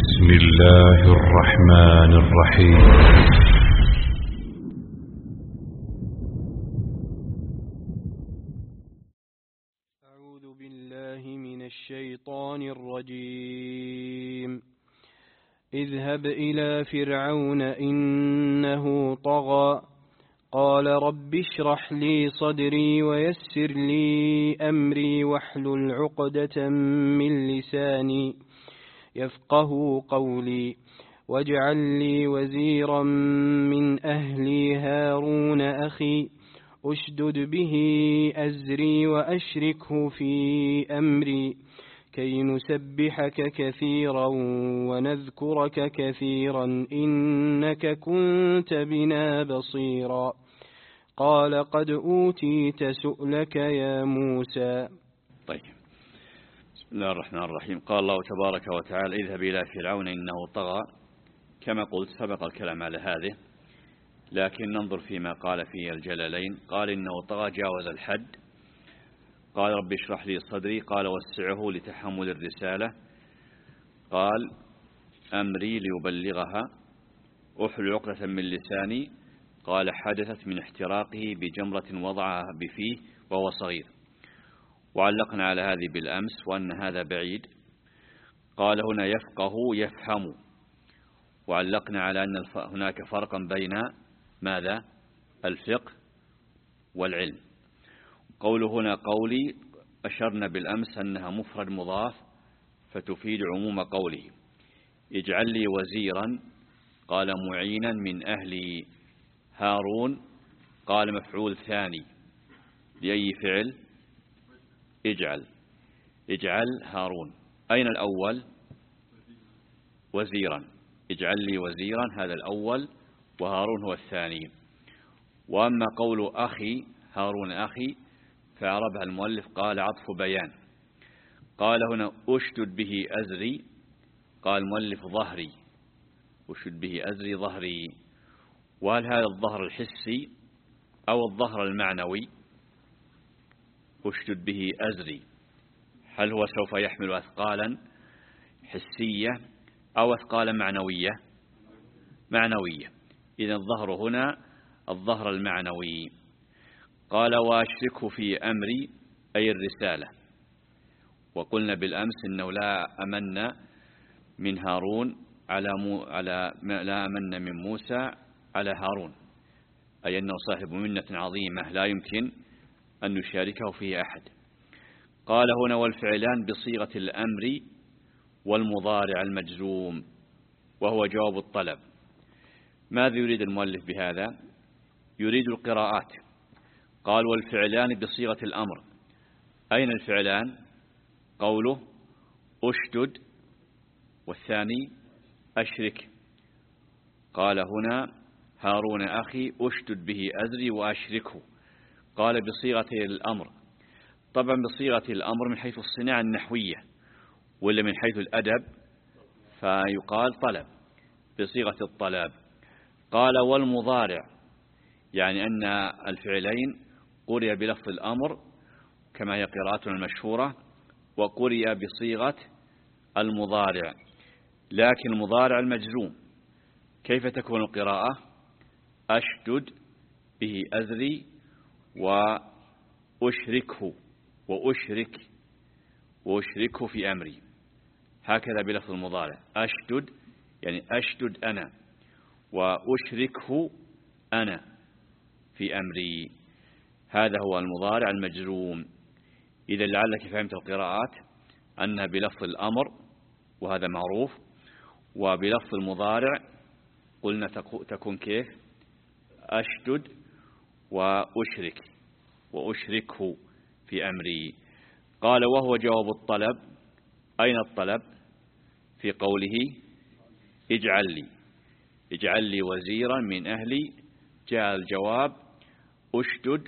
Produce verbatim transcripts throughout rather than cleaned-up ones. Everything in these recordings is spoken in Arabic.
بسم الله الرحمن الرحيم. أعوذ بالله من الشيطان الرجيم. اذهب إلى فرعون إنه طغى قال رب اشرح لي صدري ويسر لي أمري واحلل عقدة من لساني يفقه قولي واجعل لي وزيرا من أهلي هارون أخي أشدد به أزري وأشركه في أمري كي نسبحك كثيرا ونذكرك كثيرا إنك كنت بنا بصيرا قال قد أوتيت سؤلك يا موسى. طيب، بسم الله الرحمن الرحيم. قال الله تبارك وتعالى اذهب إلى فرعون إنه طغى. كما قلت سبق الكلام على هذه، لكن ننظر فيما قال فيه الجلالين. قال إنه طغى جاوز الحد. قال رب اشرح لي صدري، قال وسعه لتحمل الرسالة. قال أمري ليبلغها، أحلل عقدة من لساني. قال حدثت من احتراقه بجمرة وضعها بفيه وهو صغير. وعلقنا على هذه بالأمس وأن هذا بعيد. قال هنا يفقه يفهم، وعلقنا على أن هناك فرقا بين ماذا؟ الفقه والعلم. قوله هنا قولي أشرنا بالأمس أنها مفرد مضاف فتفيد عموم قوله. اجعل لي وزيرا، قال معينا من أهلي. هارون قال مفعول ثاني لأي فعل؟ اجعل. اجعل هارون. أين الأول؟ وزيرا. اجعل لي وزيرا هذا الأول، وهارون هو الثاني. وأما قول أخي هارون أخي فأعربها المؤلف قال عطف بيان. قال هنا أشدد به أزري، قال المؤلف ظهري. أشدد به أزري ظهري. وهل هذا الظهر الحسي أو الظهر المعنوي؟ أشدد به أزري، هل هو سوف يحمل أثقالا حسية أو أثقالا معنوية؟ معنوية. إذن الظهر هنا الظهر المعنوي. قال وأشركه في أمري أي الرسالة. وقلنا بالأمس إنه لا أمن من هارون على, مو على لا أمن من موسى على هارون، أي أنه صاحب منة عظيمة لا يمكن أن يشاركه فيه أحد. قال هنا والفعلان بصيغة الأمر والمضارع المجزوم وهو جواب الطلب. ماذا يريد المؤلف بهذا؟ يريد القراءات. قال والفعلان بصيغة الأمر. أين الفعلان؟ قوله أشدد، والثاني أشرك. قال هنا هارون أخي أشدد به أزري وأشركه. قال بصيغة الأمر. طبعا بصيغة الأمر من حيث الصناعة النحوية، ولا من حيث الأدب فيقال طلب بصيغة الطلب. قال والمضارع، يعني أن الفعلين قرئ بلفظ الأمر كما هي قراءتنا المشهورة، وقرئ بصيغة المضارع، لكن المضارع المجزوم. كيف تكون القراءة؟ أشدد به أزري وأشركه وأشرك وأشركه في أمري، هكذا بلفظ المضارع. أشدد يعني أشدد أنا، وأشركه أنا في أمري. هذا هو المضارع المجزوم. إذا لعلك فهمت القراءات أنها بلفظ الأمر وهذا معروف، وبلفظ المضارع قلنا تكون كيف؟ أشدد وأشرك وأشركه في أمري. قال وهو جواب الطلب. أين الطلب؟ في قوله اجعل لي اجعل لي وزيرا من أهلي. جاء الجواب أشدد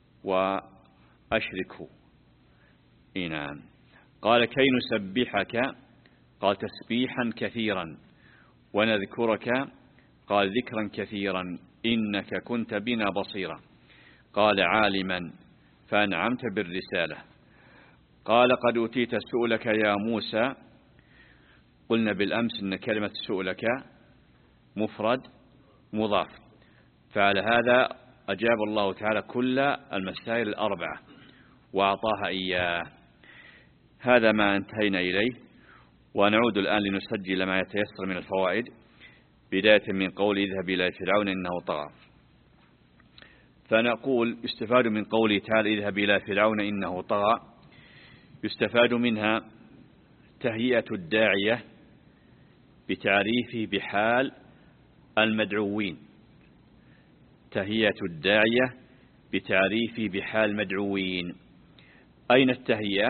وأشركه. نعم. قال كي نسبحك، قال تسبيحا كثيرا، ونذكرك، قال ذكرا كثيرا، إنك كنت بنا بصيرا. قال عالما فأنعمت بالرسالة. قال قد أوتيت سؤلك يا موسى. قلنا بالأمس أن كلمة سؤلك مفرد مضاف، فعلى هذا أجاب الله تعالى كل المسائل الأربعة وأعطاها إياه. هذا ما انتهينا إليه، ونعود الآن لنسجل ما يتيسر من الفوائد، بداية من قول اذهب إلى فرعون إنه طغى. فنقول يستفاد من قوله تعالى اذهب إلى فرعون إنه طغى، يستفاد منها تهيئة الداعية بتعريفه بحال المدعوين، تهيئة الداعية بتعريفه بحال المدعوين. أين التهيئة؟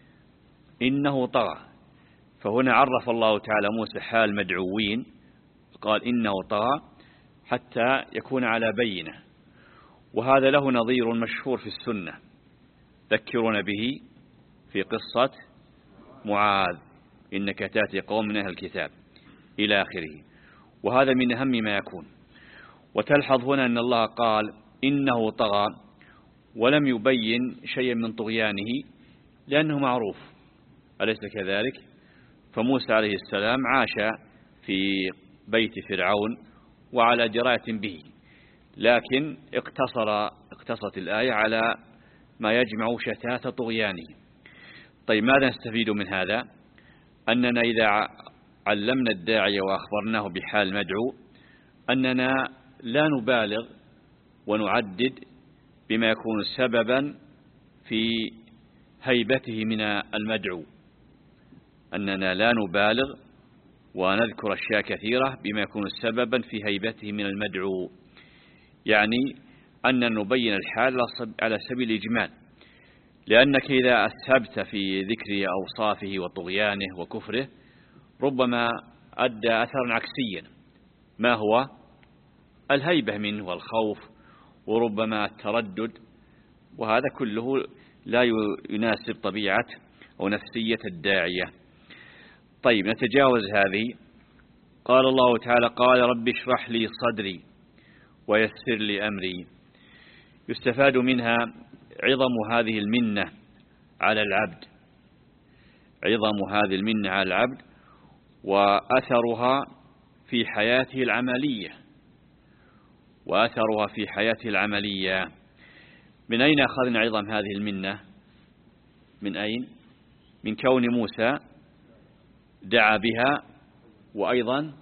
إنه طغى، فهنا عرف الله تعالى موسى حال المدعوين، قال إنه طغى حتى يكون على بينة. وهذا له نظير مشهور في السنة ذكرون به في قصة معاذ إنك تأتي قوم من أهل الكتاب إلى آخره، وهذا من أهم ما يكون. وتلحظ هنا أن الله قال إنه طغى ولم يبين شيئا من طغيانه لأنه معروف، أليس كذلك؟ فموسى عليه السلام عاش في بيت فرعون وعلى دراية به، لكن اقتصر اقتصرت الآية على ما يجمع شتات طغيانه. طيب ماذا نستفيد من هذا؟ أننا إذا علمنا الداعية وأخبرناه بحال المدعو أننا لا نبالغ ونعدد بما يكون سببا في هيبته من المدعو، أننا لا نبالغ ونذكر أشياء كثيرة بما يكون سببا في هيبته من المدعو، يعني أن نبين الحال على سبيل الإجمال، لأنك إذا أسهبت في ذكر أوصافه وطغيانه وكفره ربما أدى أثرا عكسيا، ما هو الهيبة منه والخوف وربما التردد، وهذا كله لا يناسب طبيعة أو نفسية الداعية. طيب نتجاوز هذه. قال الله تعالى قال رب اشرح لي صدري ويسر لي أمري، يستفاد منها عظم هذه المنة على العبد، عظم هذه المنة على العبد وأثرها في حياته العملية، وأثرها في حياته العملية. من أين أخذنا عظم هذه المنة؟ من أين؟ من كون موسى دعا بها وأيضا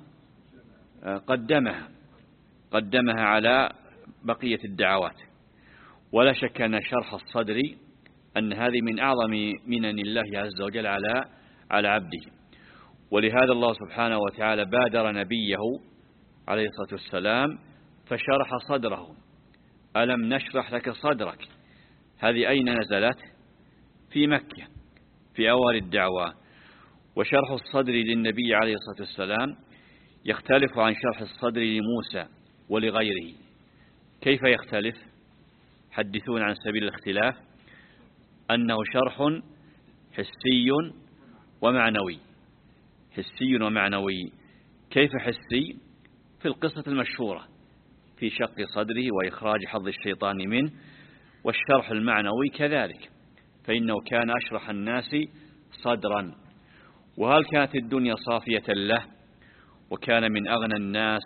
قدمها قدمها على بقية الدعوات. ولا شك أن شرح الصدر أن هذه من أعظم منن الله عز وجل على على عبده، ولهذا الله سبحانه وتعالى بادر نبيه عليه الصلاة والسلام فشرح صدره. ألم نشرح لك صدرك، هذه أين نزلت؟ في مكة في أول الدعوة. وشرح الصدر للنبي عليه الصلاة والسلام يختلف عن شرح الصدر لموسى ولغيره. كيف يختلف؟ حدثون عن سبيل الاختلاف. أنه شرح حسي ومعنوي. حسي ومعنوي. كيف حسي؟ في القصة المشهورة في شق صدره وإخراج حظ الشيطان منه. والشرح المعنوي كذلك، فإنه كان أشرح الناس صدرا. وهل كانت الدنيا صافية له وكان من أغنى الناس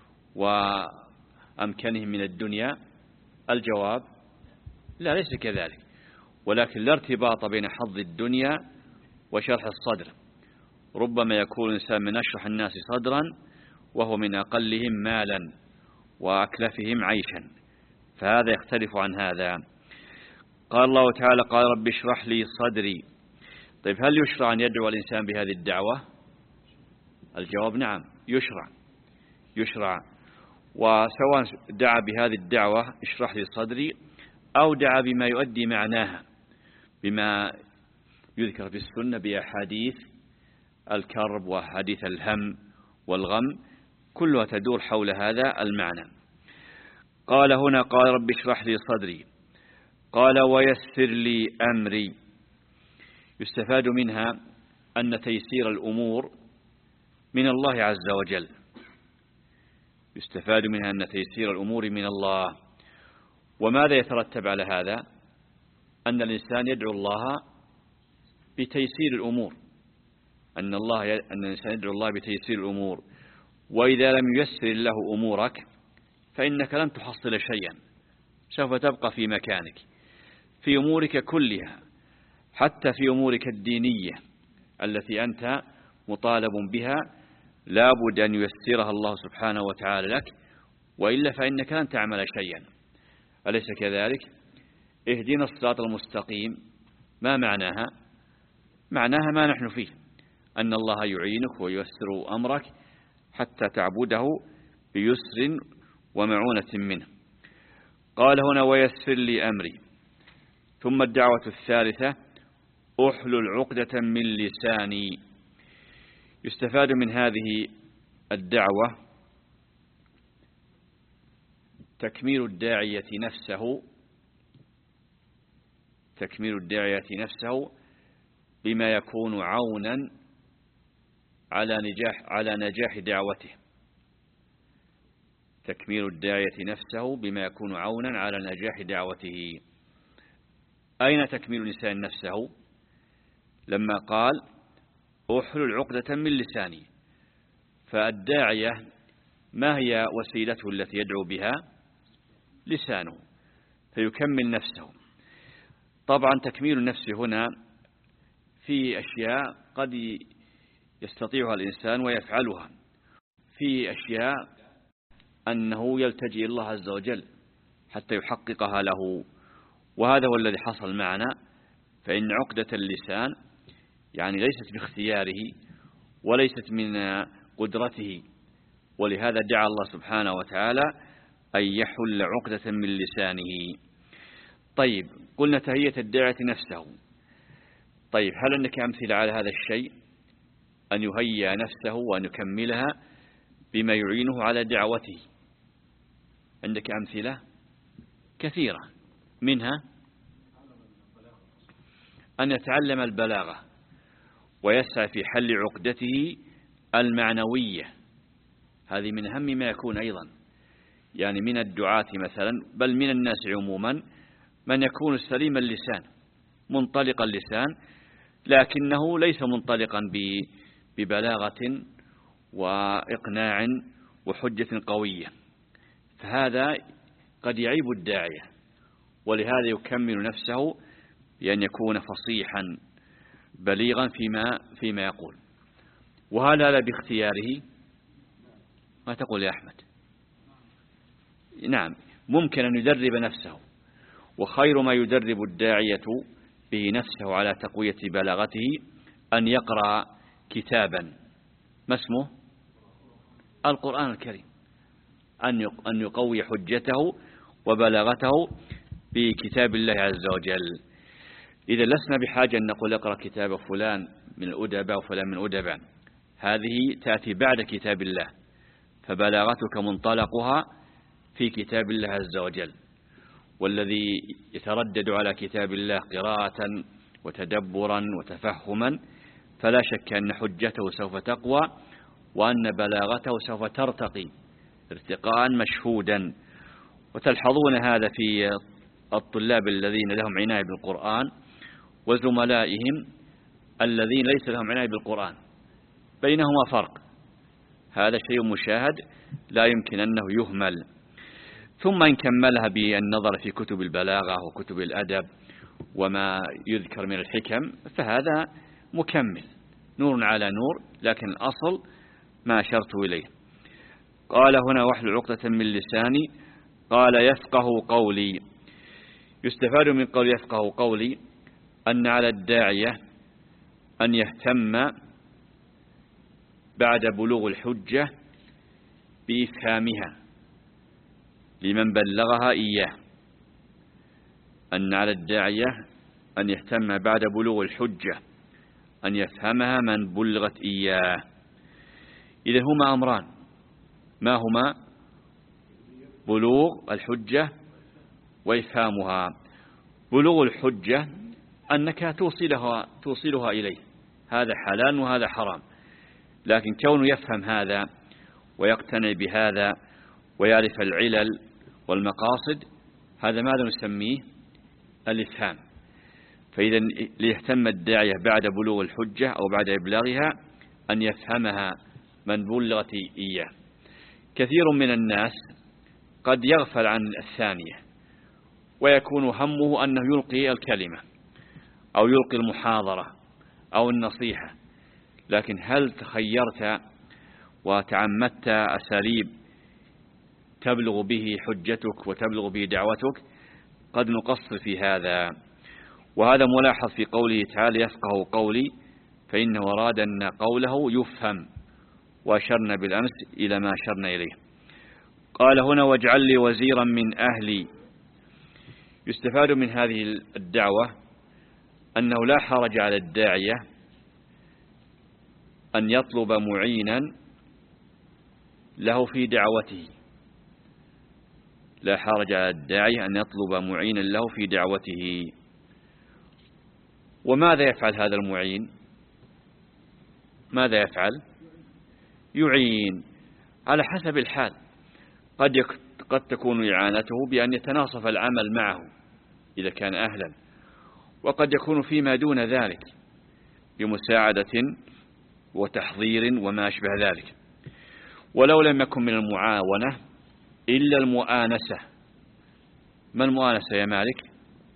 وأمكنهم من الدنيا؟ الجواب لا، ليس كذلك، ولكن لا ارتباط بين حظ الدنيا وشرح الصدر. ربما يكون الإنسان من أشرح الناس صدرا وهو من أقلهم مالا وأكلفهم عيشا، فهذا يختلف عن هذا. قال الله تعالى قال رب اشرح لي صدري. طيب هل يشرع أن يدعو الإنسان بهذه الدعوة؟ الجواب نعم، يشرع يشرع وسواء دعا بهذه الدعوة اشرح لي صدري أو دعا بما يؤدي معناها، بما يذكر في السنة بأحاديث الكرب وحديث الهم والغم، كلها تدور حول هذا المعنى. قال هنا قال رب اشرح لي صدري، قال ويسر لي أمري. يستفاد منها أن تيسير الأمور من الله عز وجل. يستفاد منها أن تيسير الأمور من الله. وماذا يترتب على هذا؟ أن الإنسان يدعو الله بتيسير الأمور، أن الله أن الإنسان يدعو الله بتيسير الأمور، وإذا لم ييسر الله أمورك فإنك لن تحصل شيئا، سوف تبقى في مكانك في أمورك كلها، حتى في أمورك الدينية التي أنت مطالب بها لا بد أن ييسرها الله سبحانه وتعالى لك، وإلا فإنك لن تعمل شيئا. أليس كذلك؟ اهدنا الصراط المستقيم، ما معناها؟ معناها ما نحن فيه، أن الله يعينك وييسر أمرك حتى تعبده بيسر ومعونة منه. قال هنا ويسر لي أمري. ثم الدعوة الثالثة أحلل عقدة من لساني. يستفاد من هذه الدعوة تكميل الداعية نفسه تكميل الداعية نفسه بما يكون عونا على نجاح على نجاح دعوته. تكميل الداعية نفسه بما يكون عونا على نجاح دعوته. أين تكميل الإنسان نفسه؟ لما قال أحلل عقدة من لساني، فالداعية ما هي وسيلته التي يدعو بها؟ لسانه، فيكمل نفسه. طبعا تكميل النفس هنا في أشياء قد يستطيعها الإنسان ويفعلها، في أشياء أنه يلتجئ الله عز وجل حتى يحققها له، وهذا هو الذي حصل معنا. فإن عقدة اللسان يعني ليست باختياره وليست من قدرته، ولهذا دعا الله سبحانه وتعالى أن يحل عقدة من لسانه. طيب، قلنا تهيئة الداعية نفسه. طيب، هل عندك أمثلة على هذا الشيء، أن يهيئ نفسه وأن يكملها بما يعينه على دعوته؟ عندك أمثلة كثيرة، منها أن يتعلم البلاغة ويسعى في حل عقدته المعنوية. هذه من أهم ما يكون أيضا، يعني من الدعاة مثلا، بل من الناس عموما، من يكون سليم اللسان منطلق اللسان، لكنه ليس منطلقا ببلاغة وإقناع وحجة قوية، فهذا قد يعيب الداعية، ولهذا يكمل نفسه بأن يكون فصيحا بليغا فيما فيما يقول. وهذا لا باختياره. ما تقول يا أحمد؟ نعم، ممكن أن يدرب نفسه، وخير ما يدرب الداعية به نفسه على تقوية بلاغته أن يقرأ كتابا. ما اسمه؟ القرآن الكريم. أن يقوي حجته وبلاغته بكتاب الله عز وجل. إذا لسنا بحاجة أن نقول اقرأ كتاب فلان من الأدباء وفلان من الأدباء، هذه تأتي بعد كتاب الله، فبلاغتك منطلقها في كتاب الله عز وجل. والذي يتردد على كتاب الله قراءة وتدبرا وتفهما فلا شك أن حجته سوف تقوى، وأن بلاغته سوف ترتقي ارتقاء مشهودا. وتلحظون هذا في الطلاب الذين لهم عناية بالقرآن وزملائهم الذين ليس لهم عناية بالقرآن، بينهما فرق. هذا شيء مشاهد لا يمكن أنه يهمل. ثم إن كملها بالنظر في كتب البلاغة وكتب الأدب وما يذكر من الحكم فهذا مكمل، نور على نور، لكن الأصل ما أشرت إليه. قال هنا واحلل عقدة من لساني. قال يفقه قولي. يستفاد من قول يفقه قولي أن على الداعية أن يهتم بعد بلوغ الحجة بإفهامها لمن بلغها إياه. أن على الداعية أن يهتم بعد بلوغ الحجة أن يفهمها من بلغت إياه. إذا هما أمران، ما هما؟ بلوغ الحجة وإفهامها. بلوغ الحجة أنك توصلها, توصلها إليه، هذا حلال وهذا حرام، لكن كونه يفهم هذا ويقتنع بهذا ويعرف العلل والمقاصد، هذا ماذا نسميه؟ الإفهام. فإذا ليهتم الداعية بعد بلوغ الحجة أو بعد إبلاغها أن يفهمها من بلغت إياه. كثير من الناس قد يغفل عن الثانية ويكون همه أنه يلقي الكلمة أو يلقي المحاضرة أو النصيحة، لكن هل تخيرت وتعمدت أساليب تبلغ به حجتك وتبلغ به دعوتك؟ قد نقصر في هذا، وهذا ملاحظ في قوله تعالى يفقه قولي، فإنه أراد أن قوله يفهم، وأشرنا بالأمس إلى ما أشرنا إليه. قال هنا واجعل لي وزيرا من أهلي. يستفاد من هذه الدعوة أنه لا حرج على الداعية أن يطلب معينا له في دعوته، لا حرج على الداعية أن يطلب معينا له في دعوته. وماذا يفعل هذا المعين؟ ماذا يفعل؟ يعين على حسب الحال. قد قد تكون إعانته بأن يتناصف العمل معه إذا كان أهلا، وقد يكون فيما دون ذلك بمساعدة وتحضير وما أشبه ذلك. ولو لم يكن من المعاونة إلا المؤانسة. ما المؤانسة يا مالك؟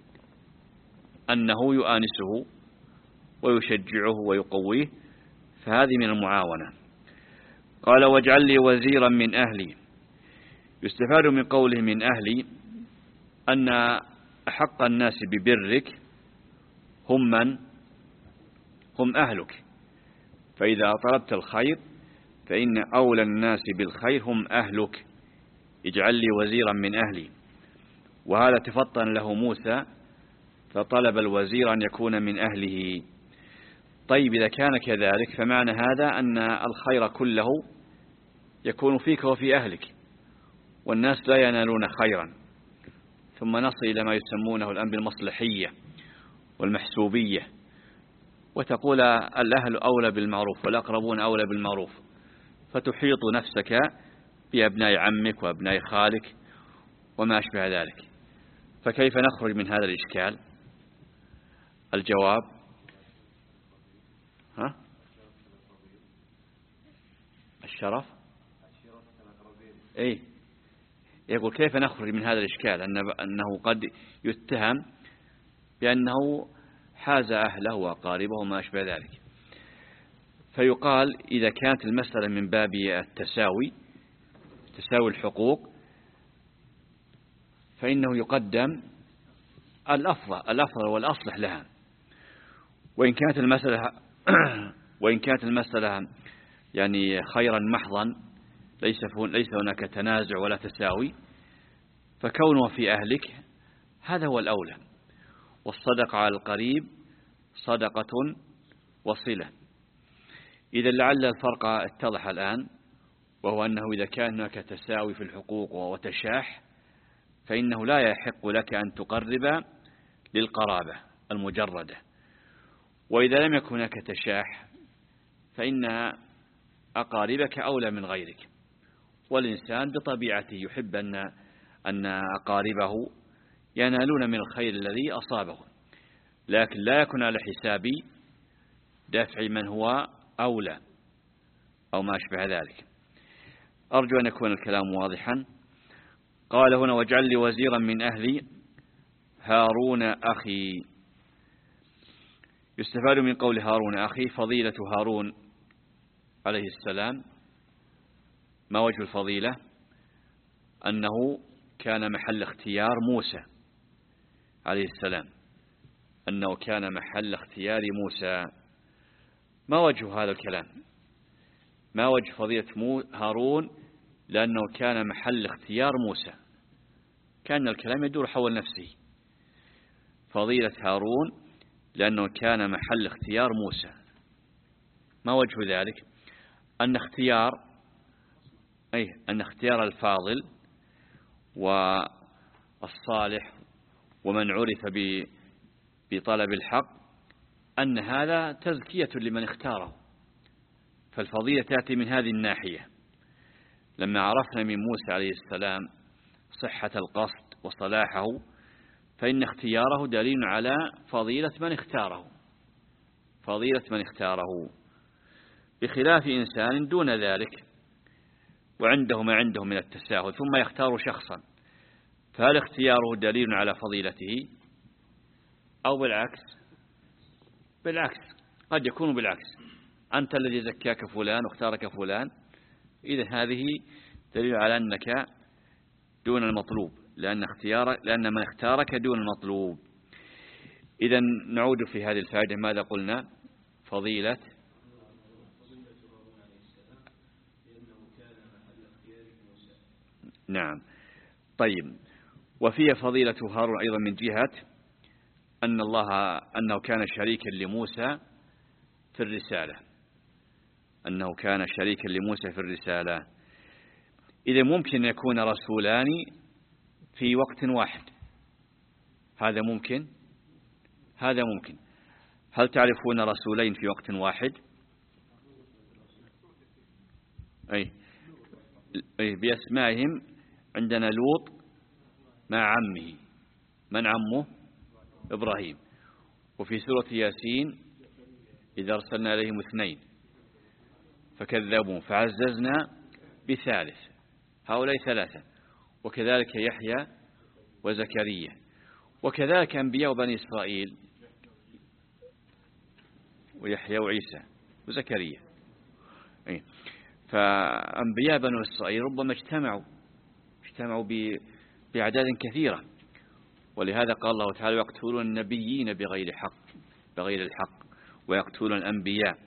أنه يؤانسه ويشجعه ويقويه، فهذه من المعاونة. قال واجعل لي وزيرا من أهلي. يستفاد من قوله من أهلي أن أحق الناس ببرك هم من؟ هم أهلك. فإذا طلبت الخير فإن أولى الناس بالخير هم أهلك. اجعل لي وزيرا من أهلي. وهذا تفطن له موسى فطلب الوزير أن يكون من أهله. طيب إذا كان كذلك فمعنى هذا أن الخير كله يكون فيك وفي أهلك، والناس لا ينالون خيرا. ثم نصل إلى ما يسمونه الآن بالمصلحية والمحسوبية، وتقول الأهل أولى بالمعروف والأقربون أولى بالمعروف، فتحيط نفسك بأبناء عمك وأبناء خالك وما أشبه ذلك. فكيف نخرج من هذا الإشكال؟ الجواب ها؟ الشرف أي يقول كيف نخرج من هذا الإشكال أنه قد يتهم بأنه حاز أهله وأقاربه وما أشبه ذلك. فيقال إذا كانت المسألة من باب التساوي تساوي الحقوق فإنه يقدم الأفضل الأفضل والأصلح لها. وإن كانت المسألة وإن كانت المسألة يعني خيرا محضا ليس ليس هناك تنازع ولا تساوي، فكونه في أهلك هذا هو الأولى. والصدقة على القريب صدقة وصلة. إذا لعل الفرق اتضح الآن، وهو أنه إذا كان هناك تساوي في الحقوق وتشاح فإنه لا يحق لك أن تقرب للقرابة المجردة. وإذا لم يكن هناك تشاح فإن أقاربك أولى من غيرك. والإنسان بطبيعته يحب أن أن أقاربه ينالون من الخير الذي أصابه، لكن لا يكون على حساب دفع من هو أولى أو ما أشبه ذلك. أرجو أن يكون الكلام واضحا. قال هنا واجعل لي وزيرا من أهلي هارون أخي. يستفاد من قول هارون أخي فضيلة هارون عليه السلام. ما وجه الفضيلة؟ أنه كان محل اختيار موسى عليه السلام، أنه كان محل اختيار موسى. ما وجه هذا الكلام؟ ما وجه فضيلة هارون؟ لأنه كان محل اختيار موسى. كان الكلام يدور حول نفسه. فضيلة هارون لأنه كان محل اختيار موسى. ما وجه ذلك؟ أن اختيار أي أن اختيار الفاضل والصالح ومن عرف بطلب الحق أن هذا تزكية لمن اختاره. فالفضيلة تأتي من هذه الناحية. لما عرفنا من موسى عليه السلام صحة القصد وصلاحه فإن اختياره دليل على فضيلة من اختاره فضيلة من اختاره بخلاف إنسان دون ذلك وعنده ما عنده من التساهل ثم يختار شخصا، فهل اختياره دليل على فضيلته أو بالعكس؟ بالعكس، قد يكون بالعكس. أنت الذي زكاك فلان واختارك فلان، إذا هذه دليل على أنك دون المطلوب، لأن اختيارك لأن من اختارك دون المطلوب. إذا نعود في هذه الفائدة، ماذا قلنا؟ فضيلة نعم. طيب، وفي فضيلة هارون أيضا من جهة أن الله أنه كان شريكا لموسى في الرسالة أنه كان شريكا لموسى في الرسالة إذا ممكن يكون رسولان في وقت واحد، هذا ممكن هذا ممكن. هل تعرفون رسولين في وقت واحد؟ أي أي بأسمائهم. عندنا لوط مع عمه، من عمه؟ إبراهيم. وفي سورة ياسين إذا أرسلنا إليهم اثنين فكذبوا فعززنا بثالث، هؤلاء ثلاثة. وكذلك يحيى وزكريا، وكذلك أنبياء بني إسرائيل ويحيى وعيسى وزكريا. فأنبياء بني إسرائيل ربما اجتمعوا اجتمعوا بأعداد كثيرة، ولهذا قال الله تعالى يقتلون النبيين بغير حق بغير الحق ويقتلون الأنبياء،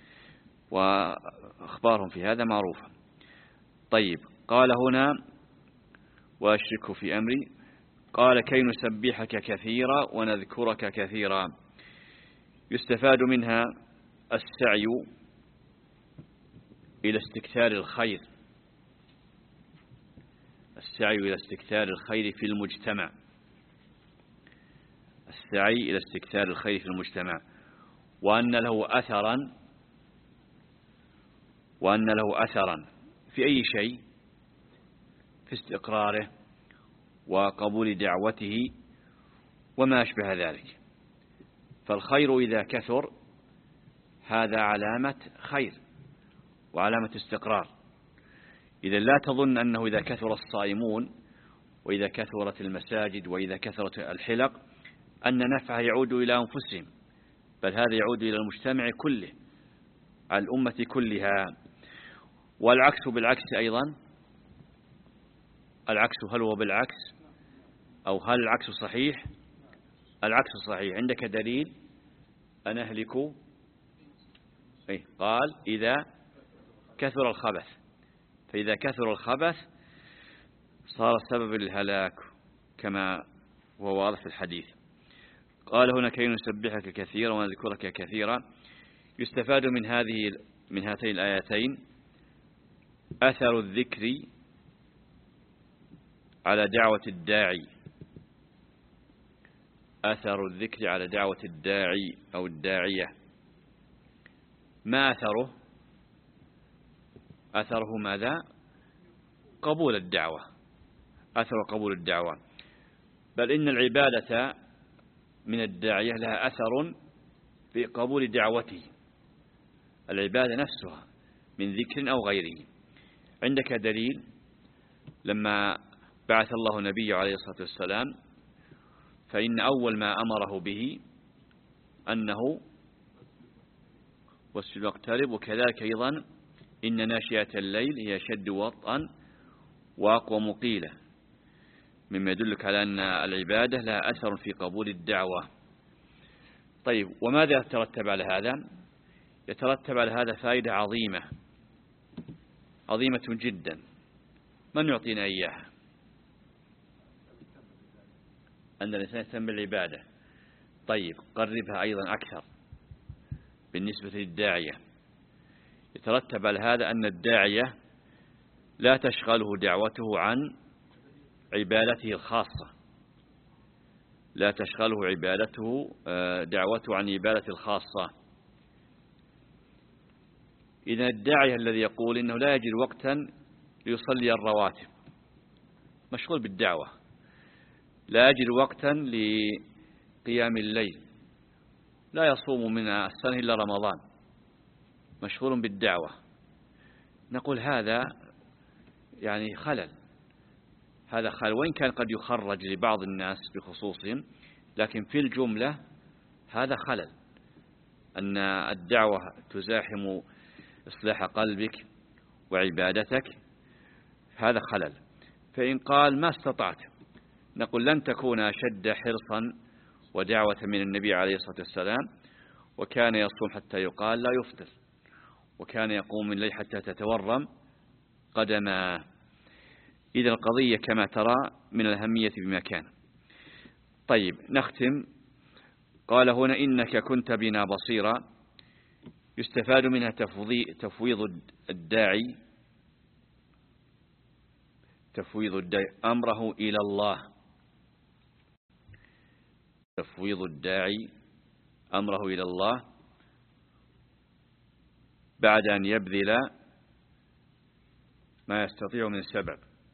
وأخبارهم في هذا معروفة. طيب، قال هنا وأشرك في أمري، قال كي نسبحك كثيرا ونذكرك كثيرا. يستفاد منها السعي إلى استكثار الخير السعي إلى استكثار الخير في المجتمع السعي إلى استكثار الخير في المجتمع وأن له أثرا وأن له أثرا في أي شيء، في استقراره وقبول دعوته وما أشبه ذلك. فالخير إذا كثر هذا علامة خير وعلامة استقرار. إذا لا تظن أنه إذا كثر الصائمون وإذا كثرت المساجد وإذا كثرت الحلق أن نفعه يعود إلى أنفسهم، بل هذا يعود إلى المجتمع كله، على الأمة كلها. والعكس بالعكس أيضا. العكس هل هو بالعكس أو هل العكس صحيح؟ العكس صحيح. عندك دليل؟ أنا أهلك إيه؟ قال إذا كثر الخبث، فإذا كثر الخبث صار سبب الهلاك كما هو واضح في الحديث. قال هنا كي نسبحك كثيرا ونذكرك كثيرا. يستفاد من هذه من هاتين الآيتين أثر الذكر على دعوة الداعي أثر الذكر على دعوة الداعي أو الداعية. ما أثره؟ أثره ماذا؟ قبول الدعوة أثر قبول الدعوة. بل إن العبادة من الداعية لها أثر في قبول دعوته، العبادة نفسها من ذكر أو غيره. عندك دليل؟ لما بعث الله نبيه عليه الصلاة والسلام فإن أول ما أمره به أنه والسجود واقترب، وكذلك أيضا إن ناشئة الليل هي أشد وطئا وأقوى مقيلة، مما يدلك على أن العبادة لها أثر في قبول الدعوة. طيب، وماذا يترتب على هذا؟ يترتب على هذا فائدة عظيمة عظيمة جدا. من يعطينا إياها؟ أن الإنسان يهتم بالعبادة. طيب، قربها أيضا أكثر بالنسبة للداعية. يترتب على هذا أن الداعية لا تشغله دعوته عن عبادته الخاصة لا تشغله عبادته دعوته عن عبادته الخاصة. إذا الداعية الذي يقول إنه لا يجد وقتا ليصلي الرواتب مشغول بالدعوة، لا يجد وقتا لقيام الليل، لا يصوم من السنة إلا رمضان، مشغول بالدعوة، نقول هذا يعني خلل، هذا خلل، وإن كان قد يخرج لبعض الناس بخصوصهم، لكن في الجملة هذا خلل، أن الدعوة تزاحم إصلاح قلبك وعبادتك، هذا خلل. فإن قال ما استطعت، نقول لن تكون أشد حرصا ودعوة من النبي عليه الصلاة والسلام، وكان يصوم حتى يقال لا يفطر، وكان يقوم من الليل حتى تتورم قدماه. إذا القضية كما ترى من الأهمية بمكان. طيب نختم. قال هنا إنك كنت بنا بصيرا، يستفاد منها تفويض الداعي تفويض الداعي أمره إلى الله، تفويض الداعي أمره إلى الله بعد أن يبذل ما يستطيع من سبب،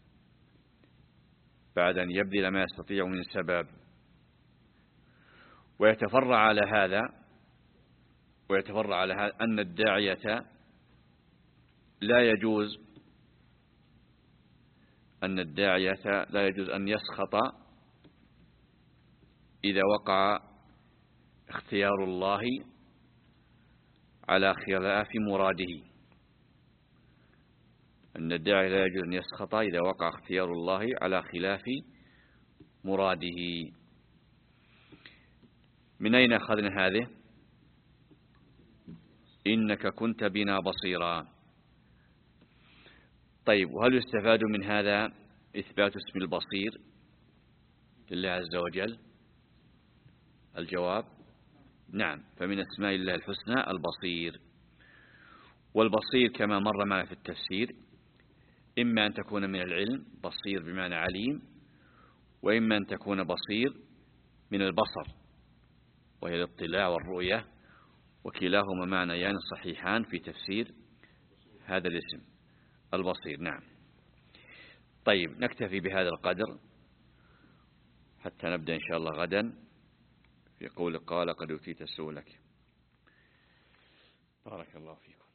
بعد أن يبذل ما يستطيع من سبب. ويتفرع على هذا ويتفرع على هذا أن الداعية لا يجوز أن الداعية لا يجوز أن يسخط إذا وقع اختيار الله على خلاف مراده، أن الداعي لا يجوز أن يسخط إذا وقع اختيار الله على خلاف مراده. من أين أخذنا هذه؟ إنك كنت بنا بصيرا. طيب، وهل يستفاد من هذا إثبات اسم البصير لله عز وجل؟ الجواب نعم، فمن أسماء الله الحسنى البصير. والبصير كما مر معنا في التفسير إما أن تكون من العلم، بصير بمعنى عليم، وإما أن تكون بصير من البصر وهي الاطلاع والرؤية، وكلاهما معنيان صحيحان في تفسير هذا الاسم البصير. نعم. طيب نكتفي بهذا القدر حتى نبدأ إن شاء الله غدا في قول قال قد أوتيت سؤلك. بارك الله فيكم.